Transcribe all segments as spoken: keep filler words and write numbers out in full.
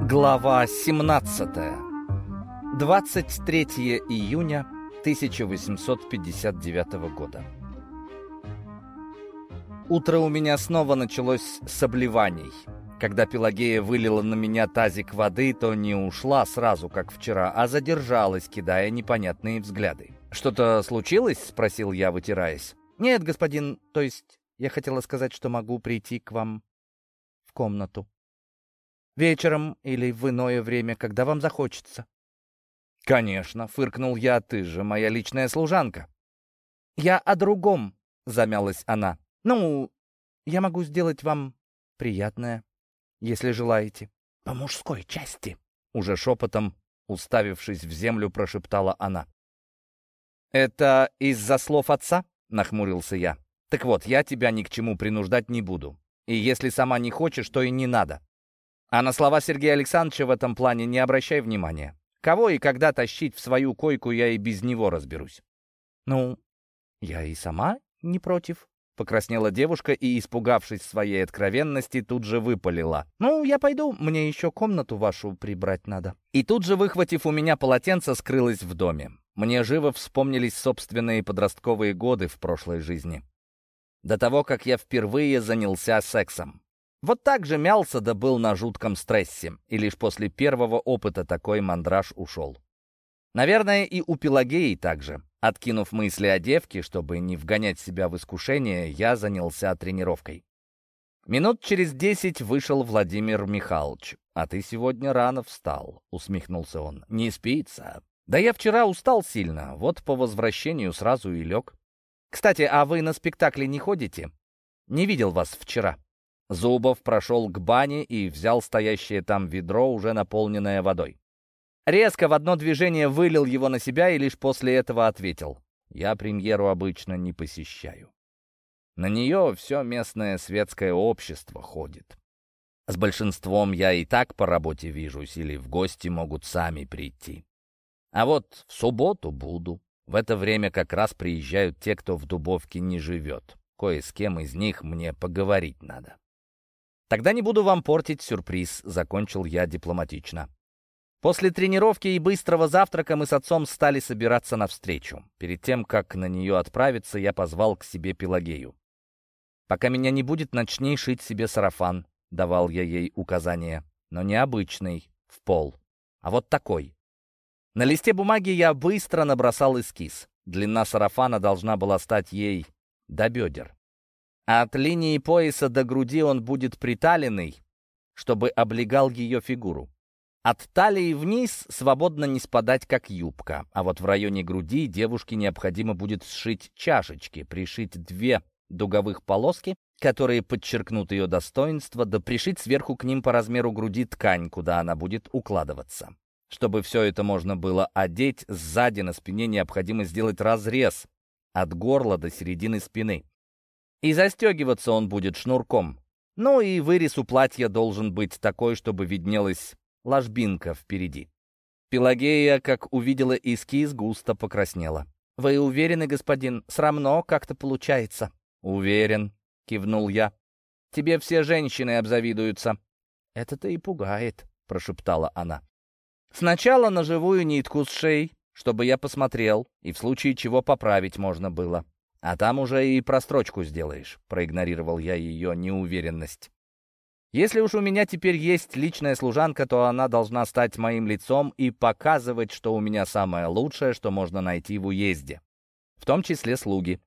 Глава семнадцатая. двадцать третьего июня тысяча восемьсот пятьдесят девятого года. Утро у меня снова началось с обливаний. Когда Пелагея вылила на меня тазик воды, то не ушла сразу, как вчера, а задержалась, кидая непонятные взгляды. «Что-то случилось?» — спросил я, вытираясь. «Нет, господин, то есть я хотела сказать, что могу прийти к вам в комнату. Вечером или в иное время, когда вам захочется». «Конечно», — фыркнул я, — «ты же моя личная служанка». «Я о другом», — замялась она. «Ну, я могу сделать вам приятное, если желаете». «По мужской части», — уже шепотом, уставившись в землю, прошептала она. «Это из-за слов отца?» — нахмурился я. «Так вот, я тебя ни к чему принуждать не буду. И если сама не хочешь, то и не надо. А на слова Сергея Александровича в этом плане не обращай внимания. Кого и когда тащить в свою койку, я и без него разберусь». «Ну, я и сама не против», — покраснела девушка и, испугавшись своей откровенности, тут же выпалила. «Ну, я пойду, мне еще комнату вашу прибрать надо». И тут же, выхватив у меня полотенце, скрылась в доме. Мне живо вспомнились собственные подростковые годы в прошлой жизни. До того, как я впервые занялся сексом. Вот так же мялся, да был на жутком стрессе, и лишь после первого опыта такой мандраж ушел. Наверное, и у Пелагеи так же. Откинув мысли о девке, чтобы не вгонять себя в искушение, я занялся тренировкой. Минут через десять вышел Владимир Михайлович. «А ты сегодня рано встал», — усмехнулся он. «Не спится?» «Да я вчера устал сильно, вот по возвращению сразу и лег. Кстати, а вы на спектакли не ходите? Не видел вас вчера». Зубов прошел к бане и взял стоящее там ведро, уже наполненное водой. Резко в одно движение вылил его на себя и лишь после этого ответил: «Я премьеру обычно не посещаю. На нее все местное светское общество ходит. С большинством я и так по работе вижусь, или в гости могут сами прийти. А вот в субботу буду. В это время как раз приезжают те, кто в Дубовке не живет. Кое с кем из них мне поговорить надо». «Тогда не буду вам портить сюрприз», — закончил я дипломатично. После тренировки и быстрого завтрака мы с отцом стали собираться навстречу. Перед тем, как на нее отправиться, я позвал к себе Пелагею. «Пока меня не будет, начни шить себе сарафан», — давал я ей указания. «Но не обычный, в пол, а вот такой». На листе бумаги я быстро набросал эскиз. Длина сарафана должна была стать ей до бедер. А от линии пояса до груди он будет приталенный, чтобы облегал ее фигуру. От талии вниз свободно не спадать, как юбка, а вот в районе груди девушке необходимо будет сшить чашечки, пришить две дуговых полоски, которые подчеркнут ее достоинство, да пришить сверху к ним по размеру груди ткань, куда она будет укладываться. Чтобы все это можно было одеть, сзади на спине необходимо сделать разрез от горла до середины спины. И застегиваться он будет шнурком. Ну и вырез у платья должен быть такой, чтобы виднелась ложбинка впереди. Пелагея, как увидела эскиз, густо покраснела. «Вы уверены, господин? Срамно как-то получается». «Уверен», — кивнул я. «Тебе все женщины обзавидуются». «Это-то и пугает», — прошептала она. «Сначала на живую нитку с шеи, чтобы я посмотрел, и в случае чего поправить можно было. А там уже и прострочку сделаешь», — проигнорировал я ее неуверенность. «Если уж у меня теперь есть личная служанка, то она должна стать моим лицом и показывать, что у меня самое лучшее, что можно найти в уезде, в том числе слуги.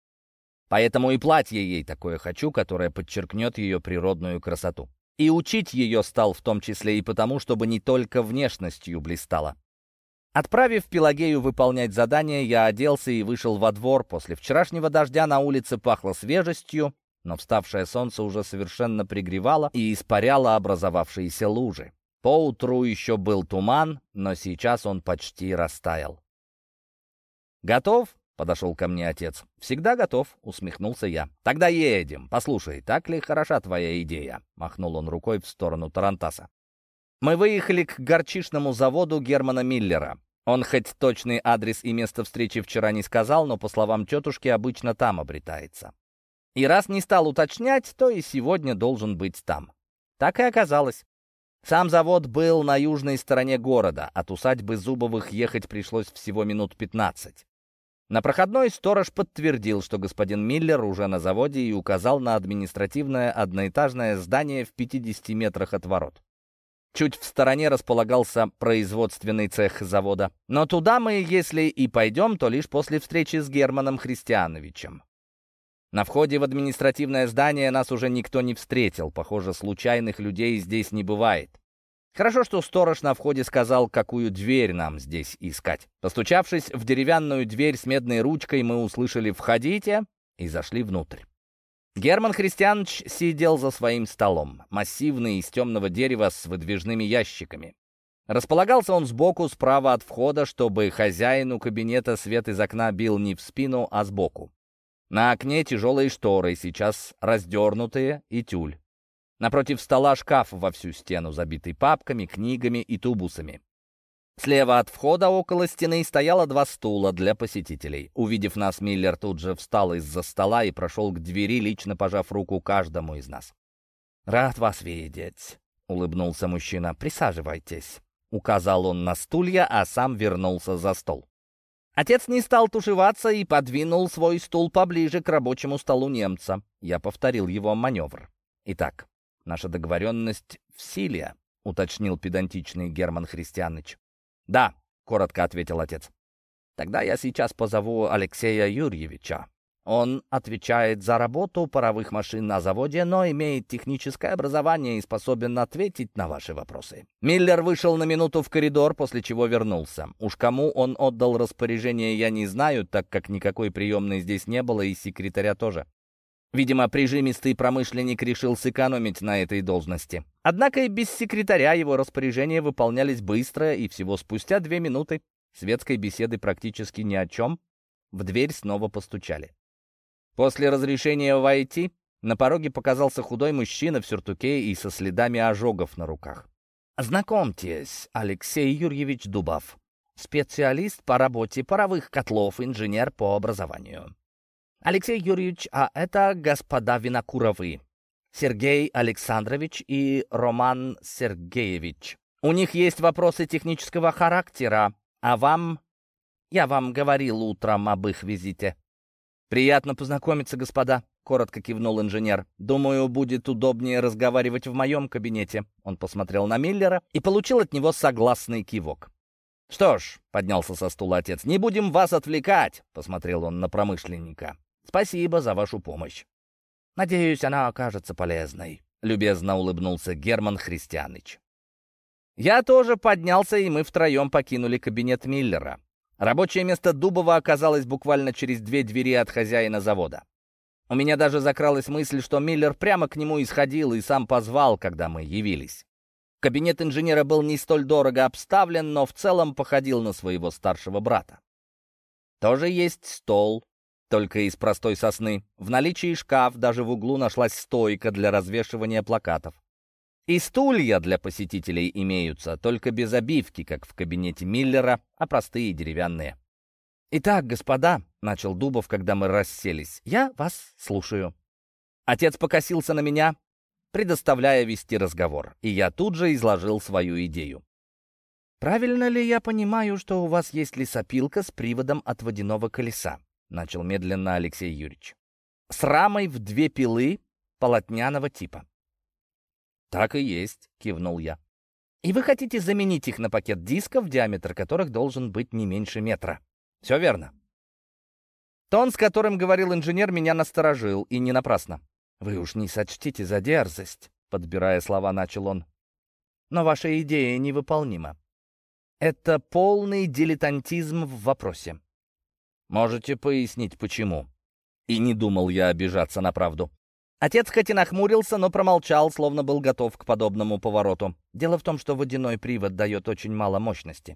Поэтому и платье ей такое хочу, которое подчеркнет ее природную красоту. И учить ее стал в том числе и потому, чтобы не только внешностью блистала». Отправив Пелагею выполнять задание, я оделся и вышел во двор. После вчерашнего дождя на улице пахло свежестью, но вставшее солнце уже совершенно пригревало и испаряло образовавшиеся лужи. Поутру еще был туман, но сейчас он почти растаял. «Готов?» — подошел ко мне отец. «Всегда готов», — усмехнулся я. «Тогда едем. Послушай, так ли хороша твоя идея?» — махнул он рукой в сторону тарантаса. Мы выехали к горчичному заводу Германа Миллера. Он хоть точный адрес и место встречи вчера не сказал, но, по словам тетушки, обычно там обретается. И раз не стал уточнять, то и сегодня должен быть там. Так и оказалось. Сам завод был на южной стороне города. От усадьбы Зубовых ехать пришлось всего минут пятнадцать. На проходной сторож подтвердил, что господин Миллер уже на заводе, и указал на административное одноэтажное здание в пятидесяти метрах от ворот. Чуть в стороне располагался производственный цех завода. Но туда мы, если и пойдем, то лишь после встречи с Германом Христиановичем. На входе в административное здание нас уже никто не встретил. Похоже, случайных людей здесь не бывает. Хорошо, что сторож на входе сказал, какую дверь нам здесь искать. Постучавшись в деревянную дверь с медной ручкой, мы услышали «Входите» и зашли внутрь. Герман Христианович сидел за своим столом, массивный, из темного дерева с выдвижными ящиками. Располагался он сбоку, справа от входа, чтобы хозяину кабинета свет из окна бил не в спину, а сбоку. На окне тяжелые шторы, сейчас раздернутые, и тюль. Напротив стола шкаф во всю стену, забитый папками, книгами и тубусами. Слева от входа около стены стояло два стула для посетителей. Увидев нас, Миллер тут же встал из-за стола и прошел к двери, лично пожав руку каждому из нас. «Рад вас видеть», — улыбнулся мужчина. «Присаживайтесь», — указал он на стулья, а сам вернулся за стол. Отец не стал тушеваться и подвинул свой стул поближе к рабочему столу немца. Я повторил его маневр. «Итак, наша договоренность в силе», — уточнил педантичный Герман Христианович. «Да», — коротко ответил отец. «Тогда я сейчас позову Алексея Юрьевича. Он отвечает за работу паровых машин на заводе, но имеет техническое образование и способен ответить на ваши вопросы». Миллер вышел на минуту в коридор, после чего вернулся. Уж кому он отдал распоряжение, я не знаю, так как никакой приемной здесь не было, и секретаря тоже. Видимо, прижимистый промышленник решил сэкономить на этой должности. Однако и без секретаря его распоряжения выполнялись быстро, и всего спустя две минуты светской беседы практически ни о чем в дверь снова постучали. После разрешения войти на пороге показался худой мужчина в сюртуке и со следами ожогов на руках. «Знакомьтесь, Алексей Юрьевич Дубов, специалист по работе паровых котлов, инженер по образованию. Алексей Юрьевич, а это господа Винокуровы, Сергей Александрович и Роман Сергеевич. У них есть вопросы технического характера, а вам... Я вам говорил утром об их визите». «Приятно познакомиться, господа», — коротко кивнул инженер. «Думаю, будет удобнее разговаривать в моем кабинете». Он посмотрел на Миллера и получил от него согласный кивок. «Что ж», — поднялся со стула отец, — «не будем вас отвлекать», — посмотрел он на промышленника. «Спасибо за вашу помощь. Надеюсь, она окажется полезной», — любезно улыбнулся Герман Христианович. Я тоже поднялся, и мы втроем покинули кабинет Миллера. Рабочее место Дубова оказалось буквально через две двери от хозяина завода. У меня даже закралась мысль, что Миллер прямо к нему исходил и сам позвал, когда мы явились. Кабинет инженера был не столь дорого обставлен, но в целом походил на своего старшего брата. Тоже есть стол, только из простой сосны. В наличии шкаф, даже в углу нашлась стойка для развешивания плакатов. И стулья для посетителей имеются, только без обивки, как в кабинете Миллера, а простые деревянные. «Итак, господа», — начал Дубов, когда мы расселись, — «я вас слушаю». Отец покосился на меня, предоставляя вести разговор, и я тут же изложил свою идею. «Правильно ли я понимаю, что у вас есть лесопилка с приводом от водяного колеса?» — начал медленно Алексей Юрьевич. «С рамой в две пилы полотняного типа». «Так и есть», — кивнул я. «И вы хотите заменить их на пакет дисков, диаметр которых должен быть не меньше метра?» «Все верно». Тон, с которым говорил инженер, меня насторожил, и не напрасно. «Вы уж не сочтите за дерзость», — подбирая слова, начал он. «Но ваша идея невыполнима. Это полный дилетантизм в вопросе». «Можете пояснить, почему?» И не думал я обижаться на правду. Отец хоть и нахмурился, но промолчал, словно был готов к подобному повороту. Дело в том, что водяной привод дает очень мало мощности.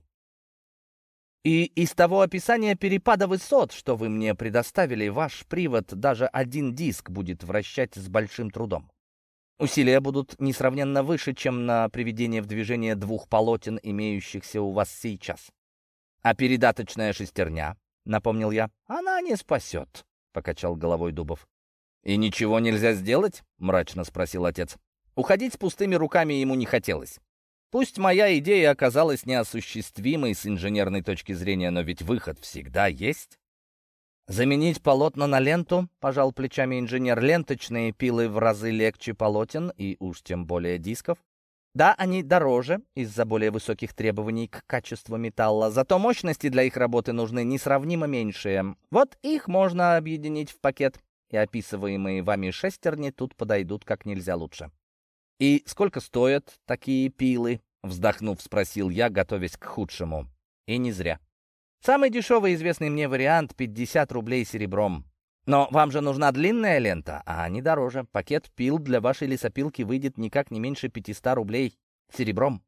И из того описания перепада высот, что вы мне предоставили, ваш привод, даже один диск, будет вращать с большим трудом. Усилия будут несравненно выше, чем на приведение в движение двух полотен, имеющихся у вас сейчас. А передаточная шестерня, напомнил я, она не спасет, покачал головой Дубов. «И ничего нельзя сделать?» — мрачно спросил отец. Уходить с пустыми руками ему не хотелось. Пусть моя идея оказалась неосуществимой с инженерной точки зрения, но ведь выход всегда есть. «Заменить полотна на ленту?» — пожал плечами инженер. «Ленточные пилы в разы легче полотен и уж тем более дисков. Да, они дороже из-за более высоких требований к качеству металла, зато мощности для их работы нужны несравнимо меньшие. Вот их можно объединить в пакет, и описываемые вами шестерни тут подойдут как нельзя лучше». «И сколько стоят такие пилы?» — вздохнув, спросил я, готовясь к худшему. И не зря. «Самый дешевый известный мне вариант — пятьдесят рублей серебром. Но вам же нужна длинная лента, а они дороже. Пакет пил для вашей лесопилки выйдет никак не меньше пятьсот рублей серебром».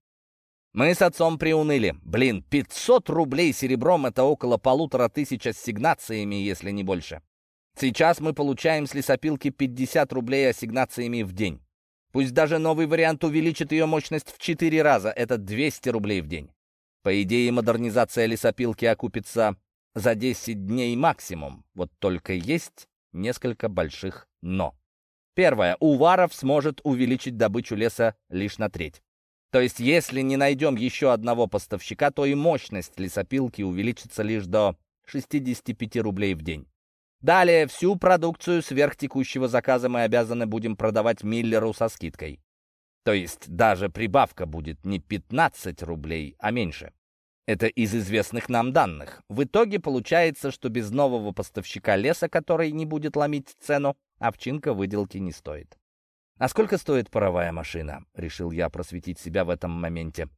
Мы с отцом приуныли. Блин, пятьсот рублей серебром — это около полутора тысяч ассигнациями, если не больше. Сейчас мы получаем с лесопилки пятьдесят рублей ассигнациями в день. Пусть даже новый вариант увеличит ее мощность в четыре раза, это двести рублей в день. По идее, модернизация лесопилки окупится за десять дней максимум. Вот только есть несколько больших «но». Первое. Уваров сможет увеличить добычу леса лишь на треть. То есть, если не найдем еще одного поставщика, то и мощность лесопилки увеличится лишь до шестидесяти пяти рублей в день. Далее, всю продукцию сверх текущего заказа мы обязаны будем продавать Миллеру со скидкой. То есть даже прибавка будет не пятнадцать рублей, а меньше. Это из известных нам данных. В итоге получается, что без нового поставщика леса, который не будет ломить цену, овчинка выделки не стоит. «А сколько стоит паровая машина?» — решил я просветить себя в этом моменте.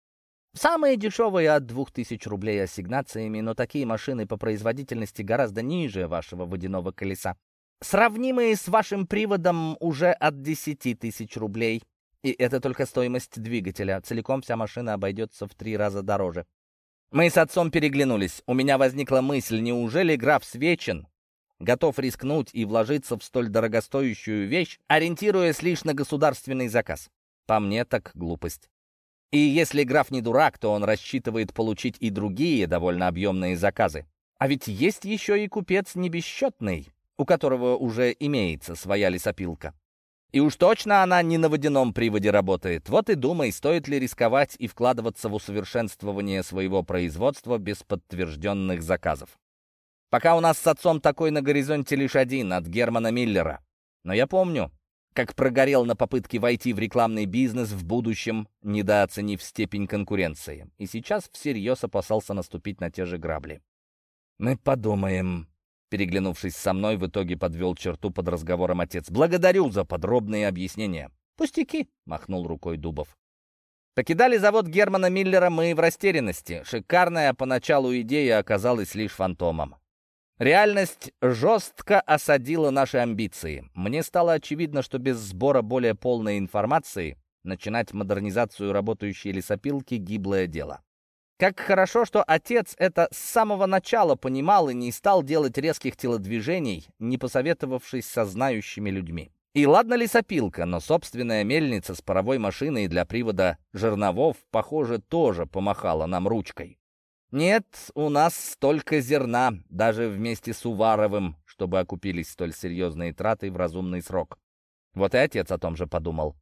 «Самые дешевые от двух тысяч рублей ассигнациями, но такие машины по производительности гораздо ниже вашего водяного колеса. Сравнимые с вашим приводом уже от десяти тысяч рублей. И это только стоимость двигателя. Целиком вся машина обойдется в три раза дороже». Мы с отцом переглянулись. У меня возникла мысль, неужели граф Свечин готов рискнуть и вложиться в столь дорогостоящую вещь, ориентируясь лишь на государственный заказ? По мне, так глупость. И если граф не дурак, то он рассчитывает получить и другие довольно объемные заказы. А ведь есть еще и купец небесчетный, у которого уже имеется своя лесопилка. И уж точно она не на водяном приводе работает. Вот и думай, стоит ли рисковать и вкладываться в усовершенствование своего производства без подтвержденных заказов. Пока у нас с отцом такой на горизонте лишь один, от Германа Миллера. Но я помню, как прогорел на попытке войти в рекламный бизнес в будущем, недооценив степень конкуренции. И сейчас всерьез опасался наступить на те же грабли. «Мы подумаем», — переглянувшись со мной, в итоге подвел черту под разговором отец. «Благодарю за подробные объяснения». «Пустяки», — махнул рукой Дубов. Покидали завод Германа Миллера мы в растерянности. Шикарная поначалу идея оказалась лишь фантомом. Реальность жестко осадила наши амбиции. Мне стало очевидно, что без сбора более полной информации начинать модернизацию работающей лесопилки — гиблое дело. Как хорошо, что отец это с самого начала понимал и не стал делать резких телодвижений, не посоветовавшись со знающими людьми. И ладно лесопилка, но собственная мельница с паровой машиной для привода жерновов, похоже, тоже помахала нам ручкой. Нет, у нас столько зерна, даже вместе с Уваровым, чтобы окупились столь серьезные траты в разумный срок. Вот и отец о том же подумал.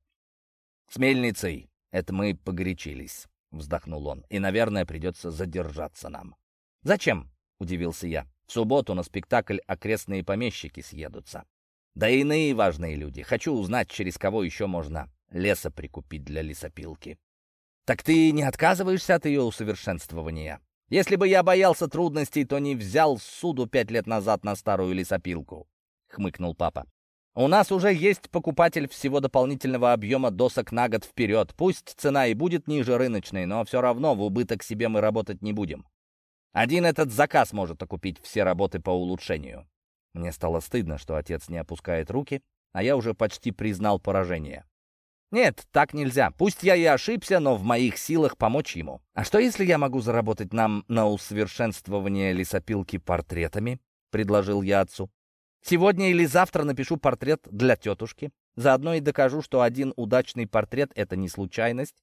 «С мельницей это мы погорячились», — вздохнул он, «и, наверное, придется задержаться нам». «Зачем?» — удивился я. «В субботу на спектакль окрестные помещики съедутся. Да и иные важные люди. Хочу узнать, через кого еще можно леса прикупить для лесопилки». «Так ты не отказываешься от ее усовершенствования?» «Если бы я боялся трудностей, то не взял суду пять лет назад на старую лесопилку», — хмыкнул папа. «У нас уже есть покупатель всего дополнительного объема досок на год вперед. Пусть цена и будет ниже рыночной, но все равно в убыток себе мы работать не будем. Один этот заказ может окупить все работы по улучшению». Мне стало стыдно, что отец не опускает руки, а я уже почти признал поражение. «Нет, так нельзя. Пусть я и ошибся, но в моих силах помочь ему. А что, если я могу заработать нам на усовершенствование лесопилки портретами?» — предложил я отцу. «Сегодня или завтра напишу портрет для тетушки. Заодно и докажу, что один удачный портрет — это не случайность.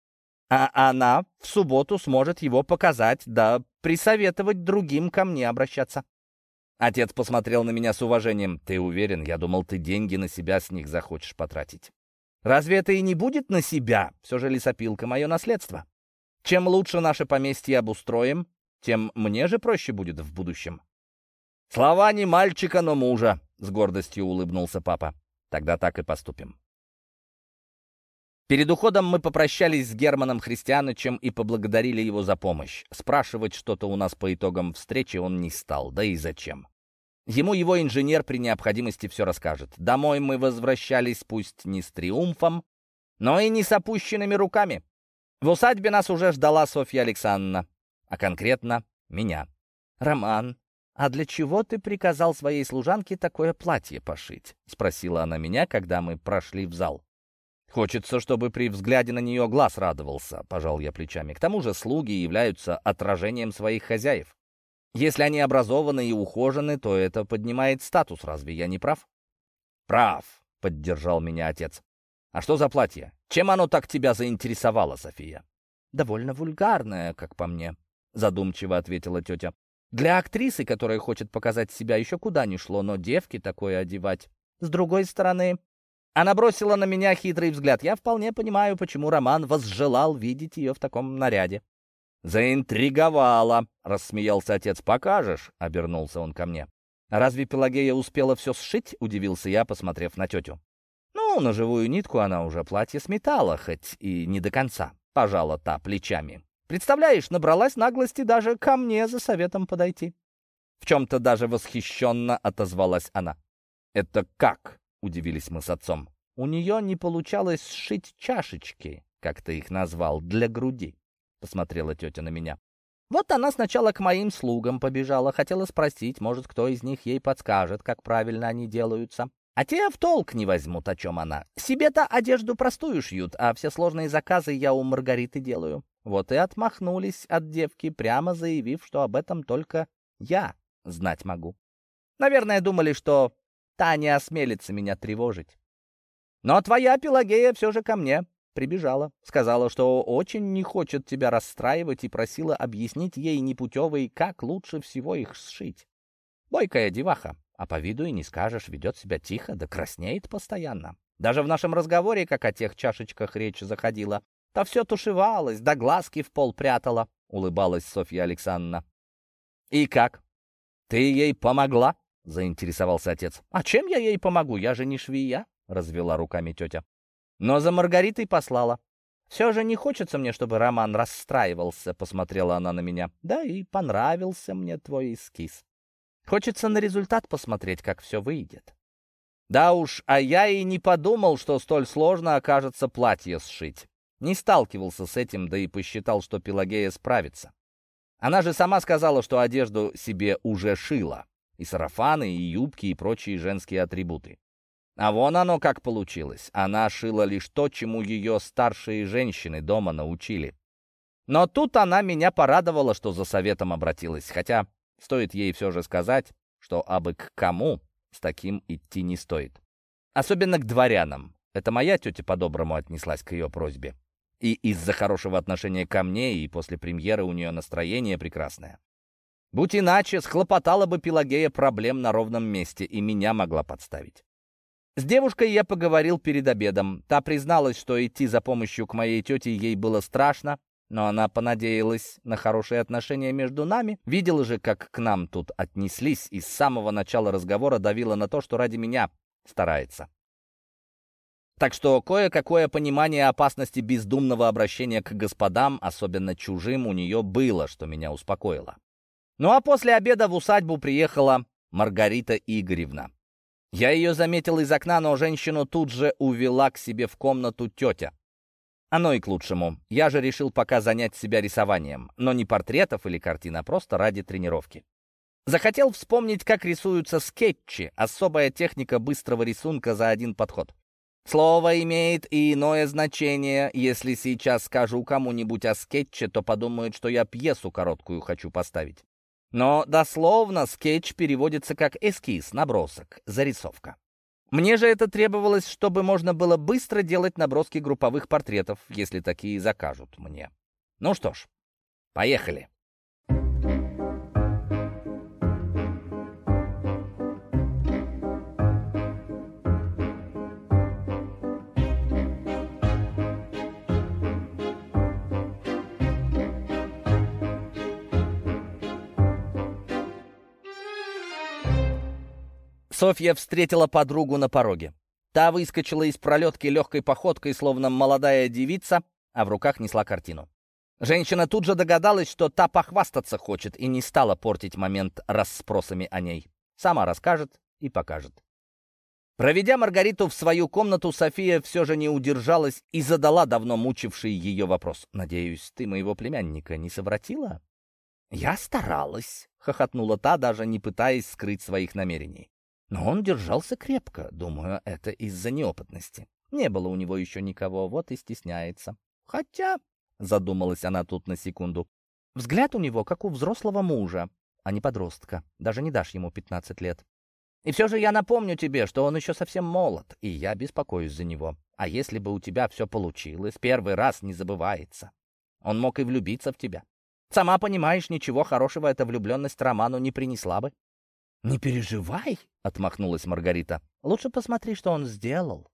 А она в субботу сможет его показать, да присоветовать другим ко мне обращаться». Отец посмотрел на меня с уважением. «Ты уверен? Я думал, ты деньги на себя с них захочешь потратить». Разве это и не будет на себя? Все же лесопилка — мое наследство. Чем лучше наше поместье обустроим, тем мне же проще будет в будущем». «Слова не мальчика, но мужа», — с гордостью улыбнулся папа. «Тогда так и поступим». Перед уходом мы попрощались с Германом Христианычем и поблагодарили его за помощь. Спрашивать что-то у нас по итогам встречи он не стал, да и зачем. Ему его инженер при необходимости все расскажет. Домой мы возвращались пусть не с триумфом, но и не с опущенными руками. В усадьбе нас уже ждала Софья Александровна, а конкретно меня. «Роман, а для чего ты приказал своей служанке такое платье пошить?» — спросила она меня, когда мы прошли в зал. «Хочется, чтобы при взгляде на нее глаз радовался», — пожал я плечами. «К тому же слуги являются отражением своих хозяев. Если они образованы и ухожены, то это поднимает статус. Разве я не прав?» «Прав», — поддержал меня отец. «А что за платье? Чем оно так тебя заинтересовало, София?» «Довольно вульгарное, как по мне», — задумчиво ответила тетя. «Для актрисы, которая хочет показать себя, еще куда ни шло, но девке такое одевать. С другой стороны...» Она бросила на меня хитрый взгляд. Я вполне понимаю, почему Роман возжелал видеть ее в таком наряде. «Заинтриговала», — рассмеялся отец. «Покажешь?» — обернулся он ко мне. «Разве Пелагея успела все сшить?» — удивился я, посмотрев на тетю. «Ну, на живую нитку она уже платье сметала, хоть и не до конца», — пожала та плечами. «Представляешь, набралась наглости даже ко мне за советом подойти». В чем-то даже восхищенно отозвалась она. «Это как?» — удивились мы с отцом. «У нее не получалось сшить чашечки, как ты их назвал, для груди», — посмотрела тетя на меня. «Вот она сначала к моим слугам побежала, хотела спросить, может, кто из них ей подскажет, как правильно они делаются. А те в толк не возьмут, о чем она. Себе-то одежду простую шьют, а все сложные заказы я у Маргариты делаю. Вот и отмахнулись от девки, прямо заявив, что об этом только я знать могу. Наверное, думали, что та не осмелится меня тревожить. Но твоя Пелагея все же ко мне прибежала. Сказала, что очень не хочет тебя расстраивать и просила объяснить ей непутевой, как лучше всего их сшить. Бойкая деваха, а по виду и не скажешь, ведет себя тихо, да краснеет постоянно. Даже в нашем разговоре, как о тех чашечках речь заходила, то все тушевалась, да глазки в пол прятала, — улыбалась Софья Александровна. — И как? Ты ей помогла? — заинтересовался отец. — А чем я ей помогу? Я же не швея, — развела руками тетя. Но за Маргаритой послала. «Все же не хочется мне, чтобы Роман расстраивался», — посмотрела она на меня. «Да и понравился мне твой эскиз. Хочется на результат посмотреть, как все выйдет». Да уж, а я и не подумал, что столь сложно окажется платье сшить. Не сталкивался с этим, да и посчитал, что Пелагея справится. Она же сама сказала, что одежду себе уже шила. И сарафаны, и юбки, и прочие женские атрибуты. А вон оно как получилось. Она шила лишь то, чему ее старшие женщины дома научили. Но тут она меня порадовала, что за советом обратилась. Хотя стоит ей все же сказать, что абы к кому с таким идти не стоит. Особенно к дворянам. Это моя тетя по-доброму отнеслась к ее просьбе. И из-за хорошего отношения ко мне, и после премьеры у нее настроение прекрасное. Будь иначе, схлопотала бы Пелагея проблем на ровном месте, и меня могла подставить. С девушкой я поговорил перед обедом. Та призналась, что идти за помощью к моей тете ей было страшно, но она понадеялась на хорошие отношения между нами. Видела же, как к нам тут отнеслись, и с самого начала разговора давила на то, что ради меня старается. Так что кое-какое понимание опасности бездумного обращения к господам, особенно чужим, у нее было, что меня успокоило. Ну а после обеда в усадьбу приехала Маргарита Игоревна. Я ее заметил из окна, но женщину тут же увела к себе в комнату тетя. Оно и к лучшему. Я же решил пока занять себя рисованием, но не портретов или картин, а просто ради тренировки. Захотел вспомнить, как рисуются скетчи, особая техника быстрого рисунка за один подход. Слово имеет и иное значение. Если сейчас скажу кому-нибудь о скетче, то подумают, что я пьесу короткую хочу поставить. Но дословно скетч переводится как эскиз, набросок, зарисовка. Мне же это требовалось, чтобы можно было быстро делать наброски групповых портретов, если такие закажут мне. Ну что ж, поехали. Софья встретила подругу на пороге. Та выскочила из пролетки легкой походкой, словно молодая девица, а в руках несла картину. Женщина тут же догадалась, что та похвастаться хочет, и не стала портить момент расспросами о ней. Сама расскажет и покажет. Проведя Маргариту в свою комнату, София все же не удержалась и задала давно мучивший ее вопрос. «Надеюсь, ты моего племянника не совратила?» «Я старалась», — хохотнула та, даже не пытаясь скрыть своих намерений. Но он держался крепко, думаю, это из-за неопытности. Не было у него еще никого, вот и стесняется. Хотя, задумалась она тут на секунду, взгляд у него как у взрослого мужа, а не подростка. Даже не дашь ему пятнадцать лет. И все же я напомню тебе, что он еще совсем молод, и я беспокоюсь за него. А если бы у тебя все получилось, первый раз не забывается. Он мог и влюбиться в тебя. Сама понимаешь, ничего хорошего эта влюбленность Роману не принесла бы. «Не переживай», — отмахнулась Маргарита. «Лучше посмотри, что он сделал».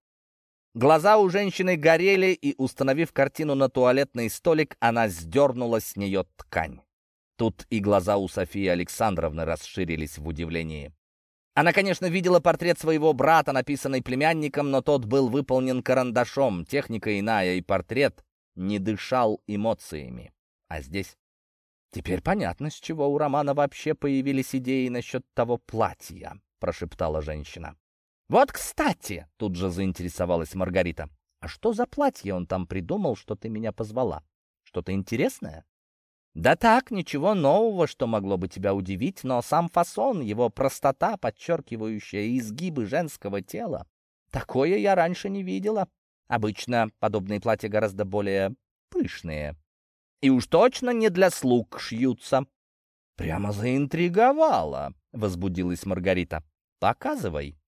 Глаза у женщины горели, и, установив картину на туалетный столик, она сдернула с нее ткань. Тут и глаза у Софии Александровны расширились в удивлении. Она, конечно, видела портрет своего брата, написанный племянником, но тот был выполнен карандашом, техника иная, и портрет не дышал эмоциями. А здесь... «Теперь понятно, с чего у Романа вообще появились идеи насчет того платья», — прошептала женщина. «Вот, кстати», — тут же заинтересовалась Маргарита, «а что за платье он там придумал, что ты меня позвала? Что-то интересное?» «Да так, ничего нового, что могло бы тебя удивить, но сам фасон, его простота, подчеркивающая изгибы женского тела, такое я раньше не видела. Обычно подобные платья гораздо более пышные. И уж точно не для слуг шьются». «Прямо заинтриговала», — возбудилась Маргарита. «Показывай».